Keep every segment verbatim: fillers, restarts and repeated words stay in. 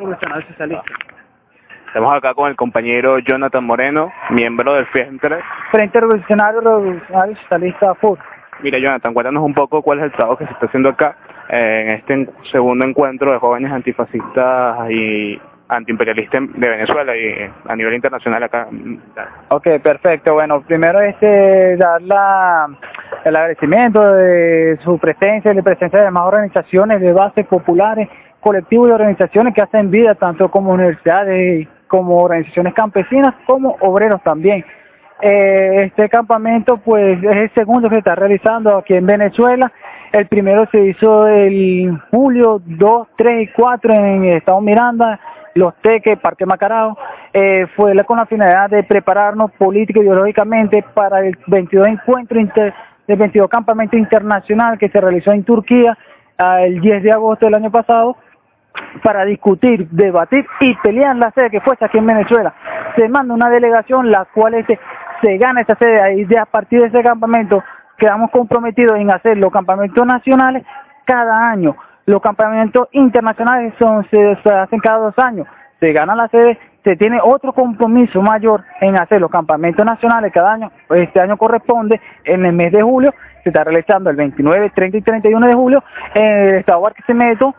Profesional Socialista. Estamos acá con el compañero Jonathan Moreno, miembro del FIENTRE. Frente Revolucionario Revolucionario Socialista F U R. Mira, Jonathan, cuéntanos un poco cuál es el trabajo que se está haciendo acá eh, en este en segundo encuentro de jóvenes antifascistas y antiimperialistas de Venezuela y a nivel internacional acá. Ok, perfecto. Bueno, primero este dar la, el agradecimiento de su presencia y la presencia de demás organizaciones de base populares, colectivos y organizaciones que hacen vida tanto como universidades, como organizaciones campesinas, como obreros también. Eh, este campamento pues es el segundo que se está realizando aquí en Venezuela. El primero se hizo el julio dos, tres y cuatro en el estado Miranda, Los Teques, Parque Macarao. Eh, fue la, con la finalidad de prepararnos política y ideológicamente para el veintidós encuentro inter, el veintidós campamento internacional que se realizó en Turquía eh, el diez de agosto del año pasado, para discutir, debatir y pelear la sede que fuese aquí en Venezuela. Se manda una delegación, la cual este, se gana esa sede, y de a partir de ese campamento quedamos comprometidos en hacer los campamentos nacionales cada año. Los campamentos internacionales son, se, se hacen cada dos años. Se gana la sede, se tiene otro compromiso mayor en hacer los campamentos nacionales cada año. Este año corresponde en el mes de julio, se está realizando el veintinueve, treinta y treinta y uno de julio en el estado de Barquisimeto.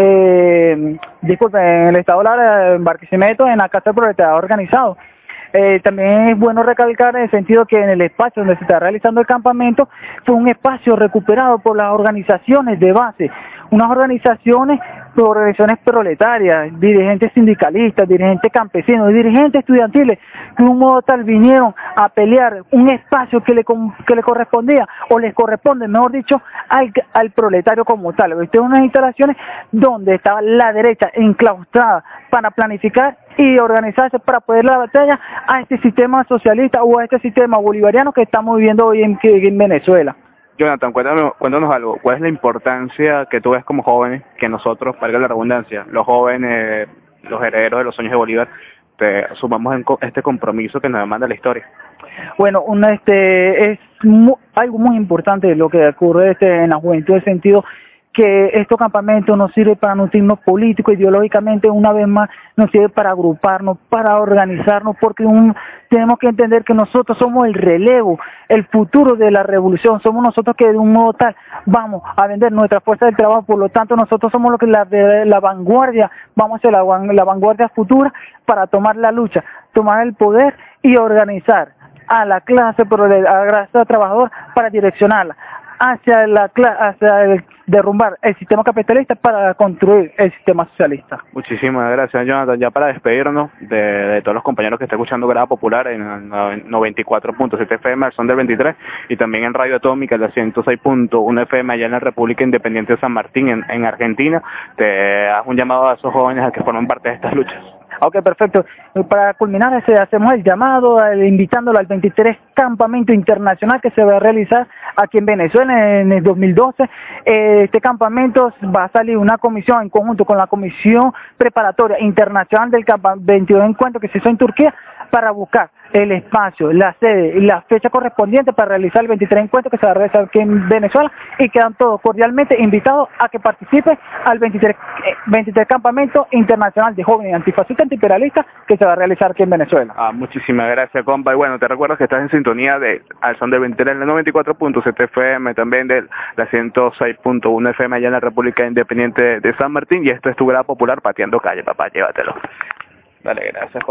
Eh, disculpe, en el estado de Barquisimeto, en la Casa del Proletariado Organizado. Eh, también es bueno recalcar en el sentido que en el espacio donde se está realizando el campamento fue un espacio recuperado por las organizaciones de base, unas organizaciones, organizaciones proletarias, dirigentes sindicalistas, dirigentes campesinos, dirigentes estudiantiles, que de un modo tal vinieron a pelear un espacio que le, que le correspondía, o les corresponde, mejor dicho, al, al proletario como tal. Estas son unas instalaciones donde estaba la derecha enclaustrada para planificar y organizarse para poder dar la batalla a este sistema socialista o a este sistema bolivariano que estamos viviendo hoy en, en Venezuela. Jonathan, cuéntanos, cuéntanos algo. ¿Cuál es la importancia que tú ves como jóvenes, que nosotros, valga la redundancia, los jóvenes, los herederos de los sueños de Bolívar, te sumamos en este compromiso que nos demanda la historia? Bueno, una, este, es muy, algo muy importante lo que ocurre este, en la juventud, en el sentido que estos campamentos nos sirven para nutrirnos político, ideológicamente, una vez más, nos sirve para agruparnos, para organizarnos, porque un, tenemos que entender que nosotros somos el relevo, el futuro de la revolución, somos nosotros que de un modo tal vamos a vender nuestra fuerza del trabajo, por lo tanto nosotros somos los que la, la vanguardia, vamos a ser la, la vanguardia futura para tomar la lucha, tomar el poder y organizar a la clase, a la clase trabajadora para direccionarla hacia la hacia el derrumbar el sistema capitalista para construir el sistema socialista. Muchísimas gracias, Jonathan. Ya para despedirnos de, de todos los compañeros que están escuchando Grada Popular en noventa y cuatro punto siete F M al son del veintitrés y también en Radio Atómica, la ciento seis punto uno F M allá en la República Independiente de San Martín, en, en Argentina, te hago un llamado a esos jóvenes a que formen parte de estas luchas. Ok, perfecto. Para culminar, ese, hacemos el llamado, el, invitándolo al veintitrés Campamento Internacional que se va a realizar aquí en Venezuela en el dos mil doce. Eh, este campamento va a salir una comisión en conjunto con la Comisión Preparatoria Internacional del veintidós Encuentro que se hizo en Turquía para buscar el espacio, la sede y la fecha correspondiente para realizar el veintitrés Encuentro que se va a realizar aquí en Venezuela, y quedan todos cordialmente invitados a que participen al veintitrés, veintitrés Campamento Internacional de Jóvenes Antifascistas Antiimperialistas que se va a realizar aquí en Venezuela. Ah, muchísimas gracias, compa. Y bueno, te recuerdo que estás en sintonía de al son del veintitrés, la noventa y cuatro punto siete F M, también de la ciento seis punto uno F M allá en la República Independiente de San Martín, y esto es tu Grada Popular pateando calle, papá, llévatelo. Dale, gracias.